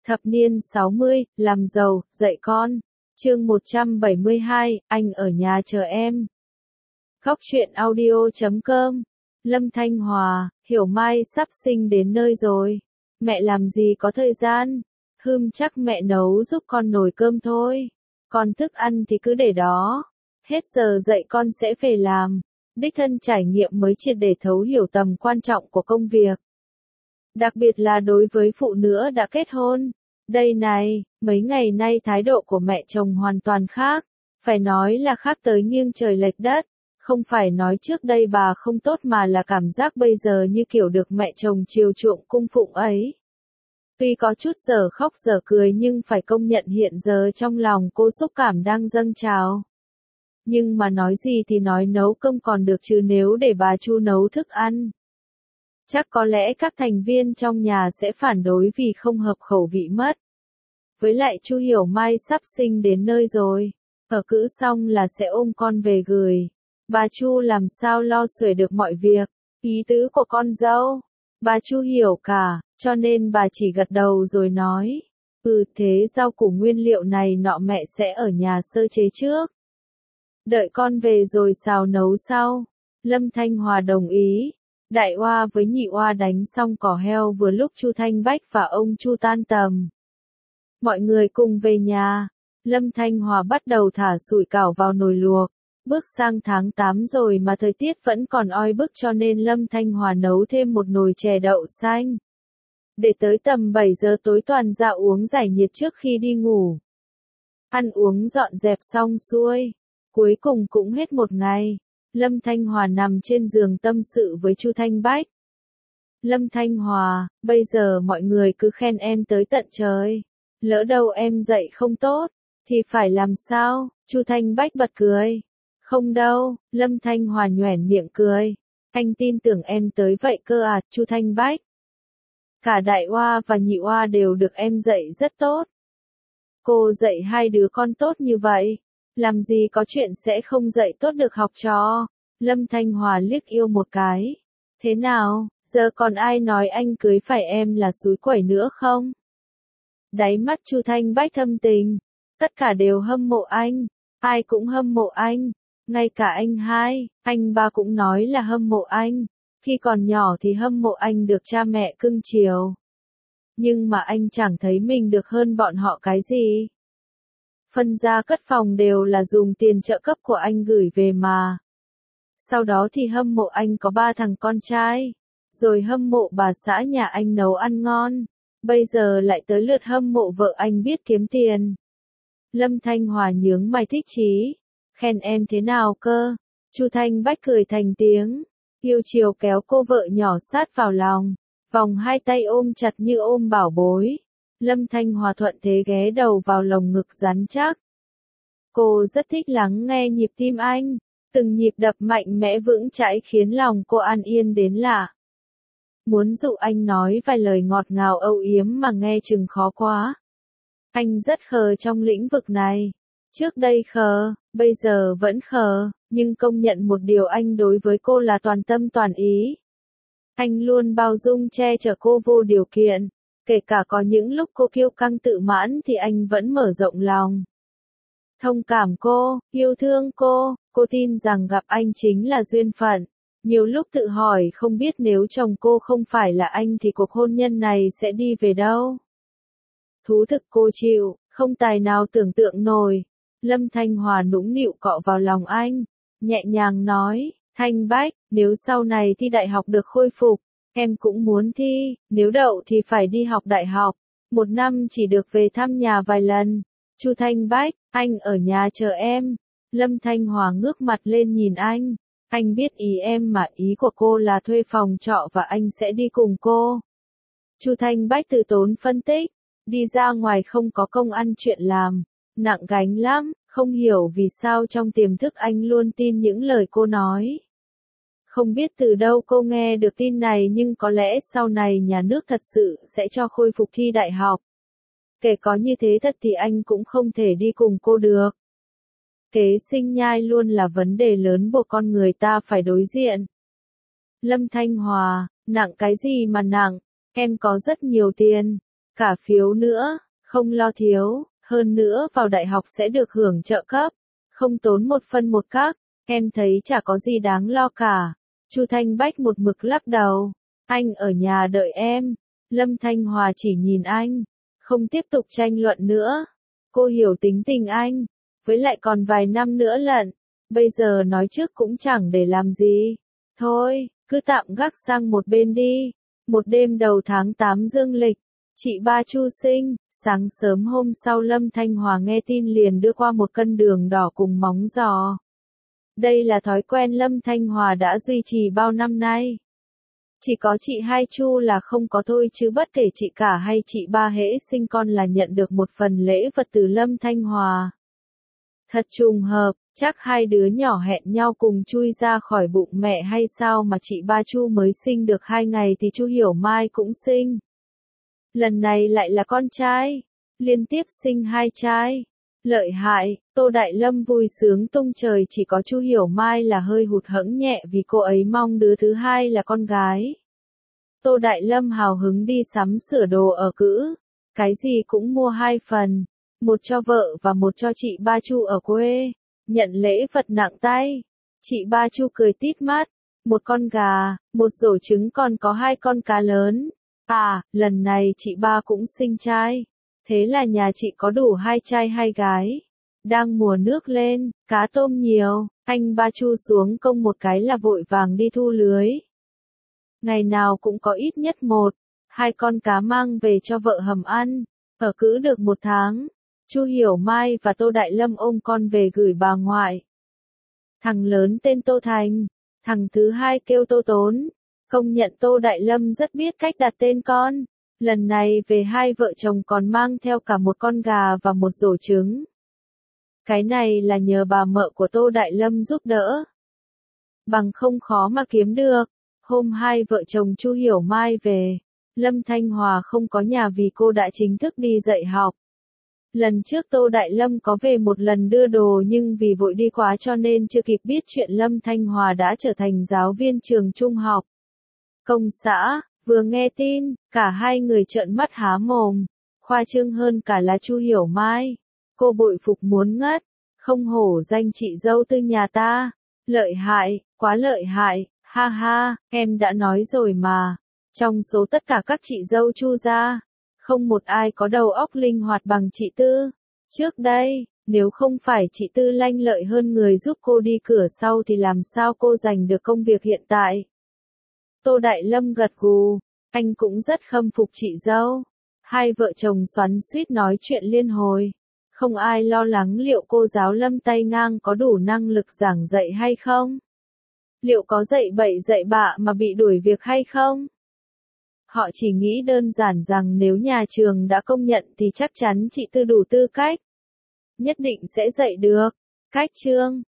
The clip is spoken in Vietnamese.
Thập niên 60, làm giàu, dạy con. Chương 172, anh ở nhà chờ em. Góc truyện audio.com. Lâm Thanh Hòa, Hiểu Mai sắp sinh đến nơi rồi. Mẹ làm gì có thời gian. Chắc mẹ nấu giúp con nồi cơm thôi. Còn thức ăn thì cứ để đó. Hết giờ dạy con sẽ về làm. Đích thân trải nghiệm mới triệt để thấu hiểu tầm quan trọng của công việc. Đặc biệt là đối với phụ nữ đã kết hôn. Đây này, mấy ngày nay thái độ của mẹ chồng hoàn toàn khác. Phải nói là khác tới nghiêng trời lệch đất. Không phải nói trước đây bà không tốt mà là cảm giác bây giờ như kiểu được mẹ chồng chiều chuộng cung phụng ấy. Tuy có chút giờ khóc giờ cười nhưng phải công nhận hiện giờ trong lòng cô xúc cảm đang dâng trào. Nhưng mà nói gì thì nói nấu cơm còn được chứ nếu để bà Chu nấu thức ăn. Chắc có lẽ các thành viên trong nhà sẽ phản đối vì không hợp khẩu vị mất. Với lại Chu Hiểu Mai sắp sinh đến nơi rồi. Ở cữ xong là sẽ ôm con về gửi. Bà Chu làm sao lo xuể được mọi việc. Ý tứ của con dâu. Bà Chu hiểu cả, cho nên bà chỉ gật đầu rồi nói. Thế rau củ nguyên liệu này nọ mẹ sẽ ở nhà sơ chế trước. Đợi con về rồi xào nấu sau. Lâm Thanh Hòa đồng ý. Đại oa với nhị oa đánh xong cỏ heo vừa lúc Chu Thanh Bách và ông Chu tan tầm. Mọi người cùng về nhà. Lâm Thanh Hòa bắt đầu thả sủi cảo vào nồi luộc. Bước sang tháng 8 rồi mà thời tiết vẫn còn oi bức cho nên Lâm Thanh Hòa nấu thêm một nồi chè đậu xanh. Để tới tầm 7 giờ tối toàn ra uống giải nhiệt trước khi đi ngủ. Ăn uống dọn dẹp xong xuôi. Cuối cùng cũng hết một ngày. Lâm Thanh Hòa nằm trên giường tâm sự với Chu Thanh Bách. Lâm Thanh Hòa, bây giờ mọi người cứ khen em tới tận trời. Lỡ đâu em dạy không tốt, thì phải làm sao? Chu Thanh Bách bật cười. Không đâu, Lâm Thanh Hòa nhoẻn miệng cười. Anh tin tưởng em tới vậy cơ à, Chu Thanh Bách. Cả đại oa và nhị oa đều được em dạy rất tốt. Cô dạy hai đứa con tốt như vậy. Làm gì có chuyện sẽ không dạy tốt được học trò. Lâm Thanh Hòa liếc yêu một cái. Thế nào, giờ còn ai nói anh cưới phải em là xúi quẩy nữa không? Đáy mắt Chu Thanh Bách thâm tình. Tất cả đều hâm mộ anh. Ai cũng hâm mộ anh. Ngay cả anh hai, anh ba cũng nói là hâm mộ anh. Khi còn nhỏ thì hâm mộ anh được cha mẹ cưng chiều. Nhưng mà anh chẳng thấy mình được hơn bọn họ cái gì. Phân ra cất phòng đều là dùng tiền trợ cấp của anh gửi về mà. Sau đó thì hâm mộ anh có 3 thằng con trai. Rồi hâm mộ bà xã nhà anh nấu ăn ngon. Bây giờ lại tới lượt hâm mộ vợ anh biết kiếm tiền. Lâm Thanh Hòa nhướng mày thích chí. Khen em thế nào cơ? Chu Thanh Bách cười thành tiếng. Yêu chiều kéo cô vợ nhỏ sát vào lòng. Vòng hai tay ôm chặt như ôm bảo bối. Lâm Thanh Hòa thuận thế ghé đầu vào lồng ngực rắn chắc. Cô rất thích lắng nghe nhịp tim anh. Từng nhịp đập mạnh mẽ vững chãi khiến lòng cô an yên đến lạ. Muốn dụ anh nói vài lời ngọt ngào âu yếm mà nghe chừng khó quá. Anh rất khờ trong lĩnh vực này. Trước đây khờ, bây giờ vẫn khờ, nhưng công nhận một điều anh đối với cô là toàn tâm toàn ý. Anh luôn bao dung che chở cô vô điều kiện, kể cả có những lúc cô kiêu căng tự mãn thì anh vẫn mở rộng lòng. Thông cảm cô, yêu thương cô tin rằng gặp anh chính là duyên phận. Nhiều lúc tự hỏi không biết nếu chồng cô không phải là anh thì cuộc hôn nhân này sẽ đi về đâu. Thú thực cô chịu, không tài nào tưởng tượng nổi. Lâm Thanh Hòa nũng nịu cọ vào lòng anh, nhẹ nhàng nói, Thanh Bách, nếu sau này thi đại học được khôi phục, em cũng muốn thi, nếu đậu thì phải đi học đại học, 1 năm chỉ được về thăm nhà vài lần. Chu Thanh Bách, anh ở nhà chờ em. Lâm Thanh Hòa ngước mặt lên nhìn anh biết ý em mà ý của cô là thuê phòng trọ và anh sẽ đi cùng cô. Chu Thanh Bách từ tốn phân tích, đi ra ngoài không có công ăn chuyện làm. Nặng gánh lắm, không hiểu vì sao trong tiềm thức anh luôn tin những lời cô nói. Không biết từ đâu cô nghe được tin này nhưng có lẽ sau này nhà nước thật sự sẽ cho khôi phục thi đại học. Kể có như thế thật thì anh cũng không thể đi cùng cô được. Kế sinh nhai luôn là vấn đề lớn buộc con người ta phải đối diện. Lâm Thanh Hòa, nặng cái gì mà nặng, em có rất nhiều tiền. cả phiếu nữa, không lo thiếu, hơn nữa vào đại học sẽ được hưởng trợ cấp, không tốn một phân một các, em thấy chả có gì đáng lo cả. Chu Thanh Bách một mực lắc đầu, anh ở nhà đợi em. Lâm Thanh Hòa chỉ nhìn anh, không tiếp tục tranh luận nữa. Cô hiểu tính tình anh, với lại còn vài năm nữa lận, bây giờ nói trước cũng chẳng để làm gì. Thôi, cứ tạm gác sang một bên đi. Một đêm đầu tháng 8 dương lịch, chị ba Chu sinh, sáng sớm hôm sau Lâm Thanh Hòa nghe tin liền đưa qua một cân đường đỏ cùng móng giò. Đây là thói quen Lâm Thanh Hòa đã duy trì bao năm nay. Chỉ có chị hai Chu là không có thôi, chứ bất kể chị cả hay chị ba hễ sinh con là nhận được một phần lễ vật từ Lâm Thanh Hòa. Thật trùng hợp, chắc hai đứa nhỏ hẹn nhau cùng chui ra khỏi bụng mẹ hay sao mà chị ba Chu mới sinh được 2 ngày thì Chu Hiểu Mai cũng sinh. Lần này lại là con trai, liên tiếp sinh 2 trai. Lợi hại, Tô Đại Lâm vui sướng tung trời, chỉ có Chu Hiểu Mai là hơi hụt hẫng nhẹ vì cô ấy mong đứa thứ hai là con gái. Tô Đại Lâm hào hứng đi sắm sửa đồ ở Cữ, cái gì cũng mua 2 phần, một cho vợ và một cho chị ba Chu ở quê, nhận lễ vật nặng tay. Chị ba Chu cười tít mắt, một con gà, một rổ trứng còn có 2 con cá lớn. À, lần này chị ba cũng sinh trai. Thế là nhà chị có đủ 2 trai 2 gái. Đang mùa nước lên, cá tôm nhiều, anh ba Chu xuống công một cái là vội vàng đi thu lưới. Ngày nào cũng có ít nhất 1-2 con cá mang về cho vợ hầm ăn. Ở Cữ được 1 tháng, Chu Hiểu Mai và Tô Đại Lâm ôm con về gửi bà ngoại. Thằng lớn tên Tô Thành, thằng thứ hai kêu Tô Tốn. Công nhận Tô Đại Lâm rất biết cách đặt tên con. Lần này về hai vợ chồng còn mang theo cả một con gà và một rổ trứng. Cái này là nhờ bà mợ của Tô Đại Lâm giúp đỡ. Bằng không khó mà kiếm được. Hôm hai vợ chồng Chu Hiểu Mai về, Lâm Thanh Hòa không có nhà vì cô đã chính thức đi dạy học. Lần trước Tô Đại Lâm có về một lần đưa đồ nhưng vì vội đi quá cho nên chưa kịp biết chuyện Lâm Thanh Hòa đã trở thành giáo viên trường trung học. Công xã, vừa nghe tin, cả hai người trợn mắt há mồm. Khoa trương hơn cả là Chu Hiểu Mai. Cô bội phục muốn ngất, không hổ danh chị dâu tư nhà ta. Lợi hại, quá lợi hại, ha ha, em đã nói rồi mà. Trong số tất cả các chị dâu Chu gia, không một ai có đầu óc linh hoạt bằng chị Tư. Trước đây, nếu không phải chị Tư lanh lợi hơn người giúp cô đi cửa sau thì làm sao cô giành được công việc hiện tại. Tô Đại Lâm gật gù, anh cũng rất khâm phục chị dâu. Hai vợ chồng xoắn xuýt nói chuyện liên hồi. Không ai lo lắng liệu cô giáo Lâm tay ngang có đủ năng lực giảng dạy hay không. Liệu có dạy bậy dạy bạ mà bị đuổi việc hay không. Họ chỉ nghĩ đơn giản rằng nếu nhà trường đã công nhận thì chắc chắn chị Tư đủ tư cách. Nhất định sẽ dạy được. Cách chương